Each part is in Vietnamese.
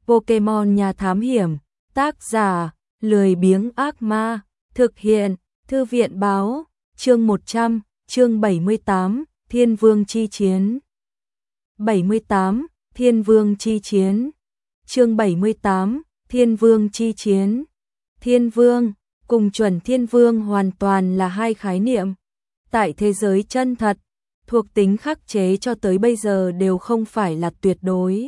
Pokemon nhà thám hiểm, tác giả, lười biếng ác ma, thực hiện, thư viện báo, chương 100, chương 78, Thiên Vương chi chiến. 78, Thiên Vương chi chiến. Chương 78, Thiên Vương chi chiến. Thiên Vương, cùng chuẩn Thiên Vương hoàn toàn là hai khái niệm. Tại thế giới chân thật, thuộc tính khắc chế cho tới bây giờ đều không phải là tuyệt đối.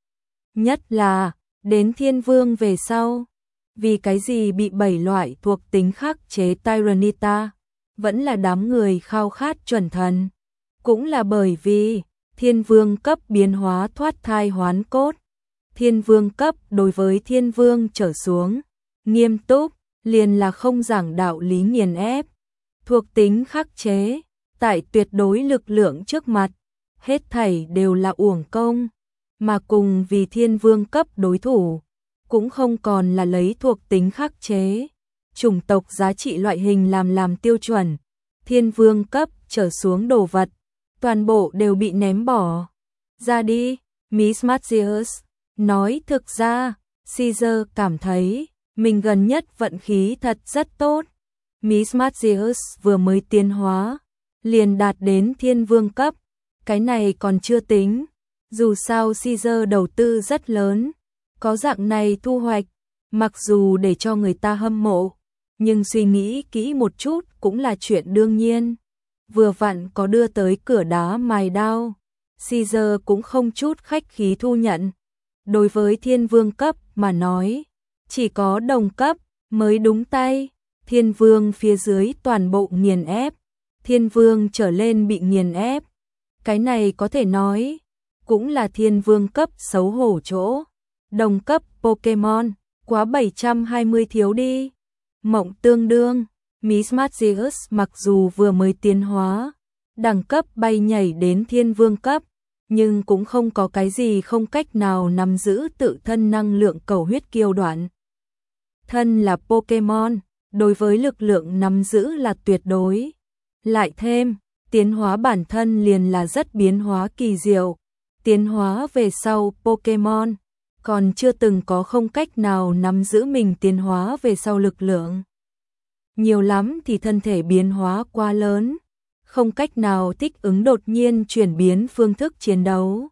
Nhất là, đến Thiên Vương về sau, vì cái gì bị 7 loại thuộc tính khắc chế Tyranitar, vẫn là đám người khao khát chuẩn thần. Cũng là bởi vì, Thiên Vương cấp biến hóa thoát thai hoán cốt. Thiên Vương cấp đối với Thiên Vương trở xuống, nghiêm túc, liền là không giảng đạo lý nghiền ép. Thuộc tính khắc chế, tại tuyệt đối lực lượng trước mặt, hết thảy đều là uổng công, mà cùng vì Thiên Vương cấp đối thủ, cũng không còn là lấy thuộc tính khắc chế, chủng tộc giá trị loại hình làm tiêu chuẩn. Thiên Vương cấp trở xuống đồ vật, toàn bộ đều bị ném bỏ. Ra đi, Miss Matthews nói. Thực ra, Caesar cảm thấy mình gần nhất vận khí thật rất tốt. Miss Matthews vừa mới tiến hóa, liền đạt đến Thiên Vương cấp, cái này còn chưa tính. Dù sao Caesar đầu tư rất lớn, có dạng này thu hoạch, mặc dù để cho người ta hâm mộ, nhưng suy nghĩ kỹ một chút cũng là chuyện đương nhiên. Vừa vặn có đưa tới cửa đá mài đao, Caesar cũng không chút khách khí thu nhận. Đối với Thiên Vương cấp mà nói, chỉ có đồng cấp mới đúng tay. Thiên Vương phía dưới toàn bộ nghiền ép, Thiên Vương trở lên bị nghiền ép. Cái này có thể nói, cũng là Thiên Vương cấp xấu hổ chỗ. Đồng cấp Pokemon, quá 720 thiếu đi. Mộng tương đương, Miss Matthews mặc dù vừa mới tiến hóa, đẳng cấp bay nhảy đến Thiên Vương cấp, nhưng cũng không có cái gì không cách nào nắm giữ tự thân năng lượng cầu huyết kiêu đoạn. Thân là Pokemon, đối với lực lượng nắm giữ là tuyệt đối. Lại thêm, tiến hóa bản thân liền là rất biến hóa kỳ diệu. Tiến hóa về sau Pokemon, còn chưa từng có không cách nào nắm giữ mình tiến hóa về sau lực lượng. Nhiều lắm thì thân thể biến hóa quá lớn, không cách nào thích ứng đột nhiên chuyển biến phương thức chiến đấu.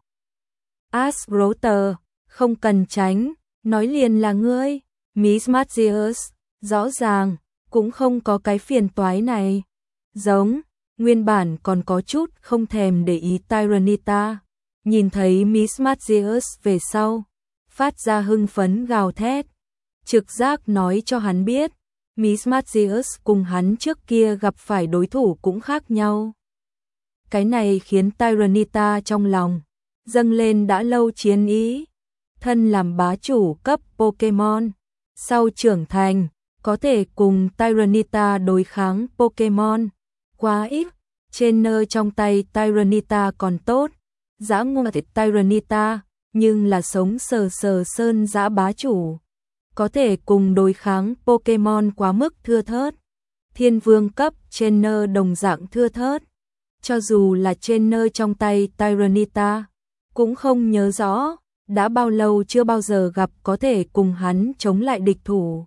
Ash Router, không cần tránh, nói liền là ngươi. Miss Matthews, rõ ràng, cũng không có cái phiền toái này. Giống, nguyên bản còn có chút không thèm để ý Tyranitar, nhìn thấy Miss Matthews về sau, phát ra hưng phấn gào thét. Trực giác nói cho hắn biết, Miss Matthews cùng hắn trước kia gặp phải đối thủ cũng khác nhau. Cái này khiến Tyranitar trong lòng dâng lên đã lâu chiến ý. Thân làm bá chủ cấp Pokemon, sau trưởng thành, có thể cùng Tyranitar đối kháng Pokemon. Quá ít, trainer trong tay Tyranitar còn tốt, dã ngoại Tyranitar, nhưng là sống sờ sờ sơn dã bá chủ. Có thể cùng đối kháng Pokemon quá mức thưa thớt. Thiên Vương cấp trainer đồng dạng thưa thớt. Cho dù là trainer trong tay Tyranitar, cũng không nhớ rõ, đã bao lâu chưa bao giờ gặp có thể cùng hắn chống lại địch thủ.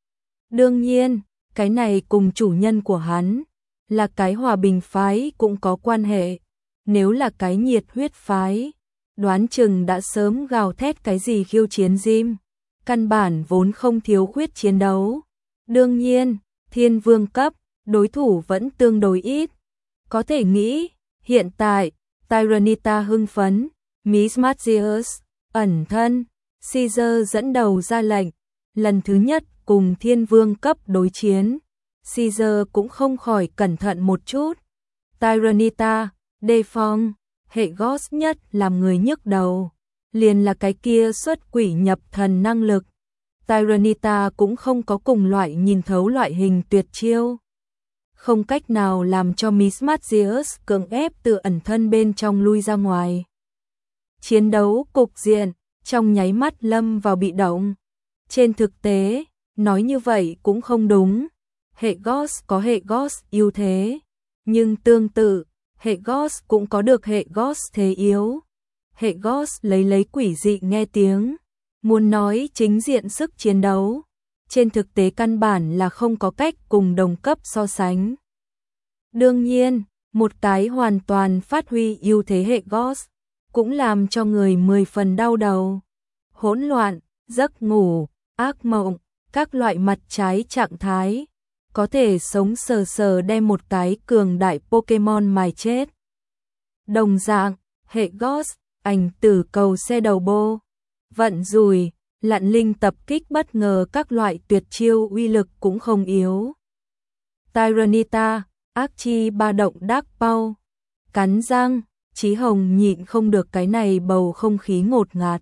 Đương nhiên, cái này cùng chủ nhân của hắn, là cái hòa bình phái cũng có quan hệ. Nếu là cái nhiệt huyết phái, đoán chừng đã sớm gào thét cái gì khiêu chiến Jim. Căn bản vốn không thiếu khuyết chiến đấu. Đương nhiên, Thiên Vương cấp, đối thủ vẫn tương đối ít. Có thể nghĩ, hiện tại, Tyranitar hưng phấn, Miss Matthews, ẩn thân, Caesar dẫn đầu ra lệnh, lần thứ nhất cùng Thiên Vương cấp đối chiến. Caesar cũng không khỏi cẩn thận một chút. Tyranitar, đề phòng, hệ Ghost nhất làm người nhức đầu. Liền là cái kia xuất quỷ nhập thần năng lực. Tyranitar cũng không có cùng loại nhìn thấu loại hình tuyệt chiêu. Không cách nào làm cho Miss Matthews cưỡng ép từ ẩn thân bên trong lui ra ngoài. Chiến đấu cục diện, trong nháy mắt lâm vào bị động. Trên thực tế, nói như vậy cũng không đúng. Hệ Ghost có hệ Ghost ưu thế, nhưng tương tự, hệ Ghost cũng có được hệ Ghost thế yếu. Hệ Ghost lấy quỷ dị nghe tiếng, Muốn nói chính diện sức chiến đấu, trên thực tế căn bản là không có cách cùng đồng cấp so sánh. Đương nhiên, một cái hoàn toàn phát huy ưu thế hệ Ghost, cũng làm cho người 10 phần đau đầu. Hỗn loạn, giấc ngủ, ác mộng, các loại mặt trái trạng thái, có thể sống sờ sờ đem một cái cường đại Pokemon mài chết. Đồng dạng, hệ Ghost, ảnh tử cầu xe đầu bô, vận rủi, lặn linh tập kích bất ngờ các loại tuyệt chiêu uy lực cũng không yếu. Tyranitar, ác chi ba động Dark Paw, cắn răng, Chí Hồng nhịn không được cái này bầu không khí ngột ngạt.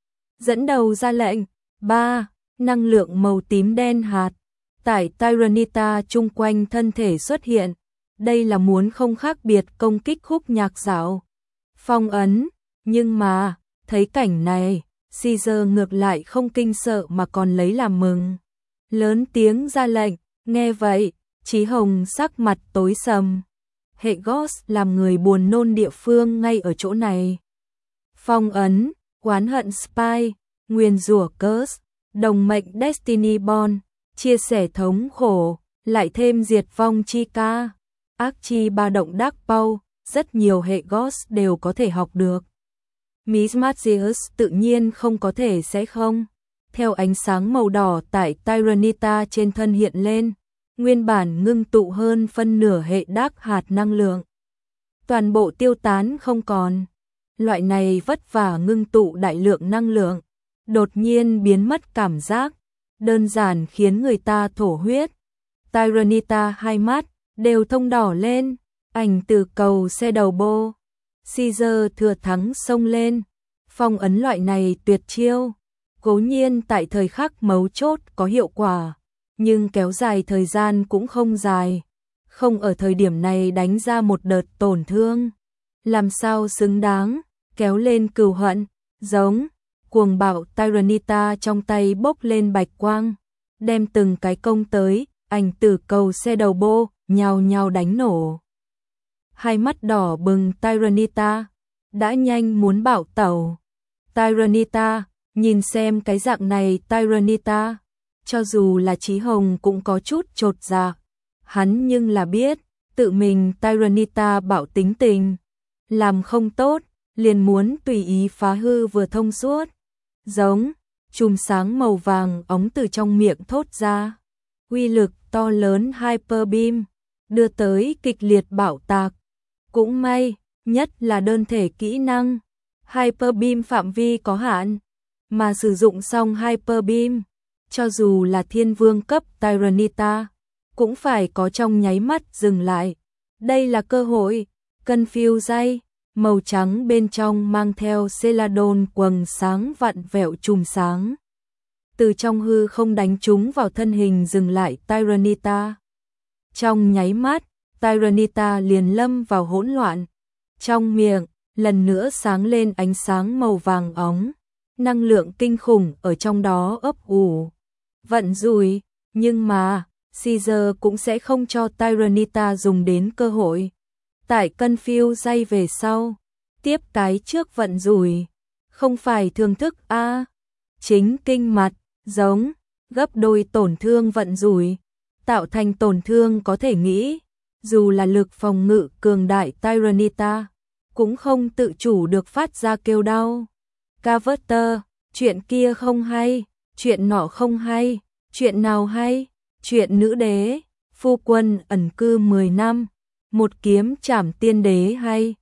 Dẫn đầu ra lệnh, 3, năng lượng màu tím đen hạt, tại Tyranitar chung quanh thân thể xuất hiện, đây là muốn không khác biệt công kích khúc nhạc dạo. Phong ấn, nhưng mà, thấy cảnh này, Caesar ngược lại không kinh sợ mà còn lấy làm mừng. Lớn tiếng ra lệnh, nghe vậy, Chí Hồng sắc mặt tối sầm. Hệ Ghost làm người buồn nôn địa phương ngay ở chỗ này. Phong ấn, oán hận Spy, nguyền rủa Curse, đồng mệnh Destiny Bond, chia sẻ thống khổ, lại thêm diệt vong chi ca, ác chi ba động Dark Paw, rất nhiều hệ Ghost đều có thể học được. Miss Magius tự nhiên không có thể sẽ không. Theo ánh sáng màu đỏ tại Tyranitar trên thân hiện lên, nguyên bản ngưng tụ hơn phân nửa hệ Dark hạt năng lượng. Toàn bộ tiêu tán không còn. Loại này vất vả ngưng tụ đại lượng năng lượng, đột nhiên biến mất cảm giác, đơn giản khiến người ta thổ huyết. Tyranitar hai mắt đều thông đỏ lên, ảnh từ cầu xe đầu bô. Caesar thừa thắng xông lên, phong ấn loại này tuyệt chiêu, cố nhiên tại thời khắc mấu chốt có hiệu quả, nhưng kéo dài thời gian cũng không dài, không ở thời điểm này đánh ra một đợt tổn thương, làm sao xứng đáng, kéo lên cừu hận, giống, cuồng bạo Tyranitar trong tay bốc lên bạch quang, đem từng cái công tới, ảnh tử cầu xe đầu bô, nhào nhào đánh nổ. Hai mắt đỏ bừng Tyranitar, đã nhanh muốn bạo tẩu. Tyranitar, nhìn xem cái dạng này Tyranitar, cho dù là Chí Hồng cũng có chút chột dạ. Hắn nhưng là biết, tự mình Tyranitar bạo tính tình, làm không tốt, liền muốn tùy ý phá hư vừa thông suốt. Giống, chùm sáng màu vàng óng từ trong miệng thốt ra. Uy lực to lớn Hyper Beam, đưa tới kịch liệt bạo tạc. Cũng may, nhất là đơn thể kỹ năng. Hyper Beam phạm vi có hạn, mà sử dụng xong Hyper Beam, cho dù là thiên vương cấp Tyranitar, cũng phải có trong nháy mắt dừng lại. Đây là cơ hội, Confuse, màu trắng bên trong mang theo Celadon quầng sáng vặn vẹo chùm sáng. Từ trong hư không đánh trúng vào thân hình dừng lại Tyranitar. Trong nháy mắt, Tyranitar liền lâm vào hỗn loạn. Trong miệng, lần nữa sáng lên ánh sáng màu vàng óng. Năng lượng kinh khủng ở trong đó ấp ủ. Vận rủi, nhưng mà, Caesar cũng sẽ không cho Tyranitar dùng đến cơ hội. Tại Confuse về sau, tiếp cái trước vận rủi. Không phải thường thức a, chính kinh mặt, giống, gấp đôi tổn thương vận rủi. Tạo thành tổn thương có thể nghĩ, dù là lực phòng ngự cường đại Tyranitar, cũng không tự chủ được phát ra kêu đau. Carver, chuyện kia không hay, chuyện nọ không hay, chuyện nào hay, chuyện nữ đế, phu quân ẩn cư 10 năm, một kiếm trảm tiên đế hay.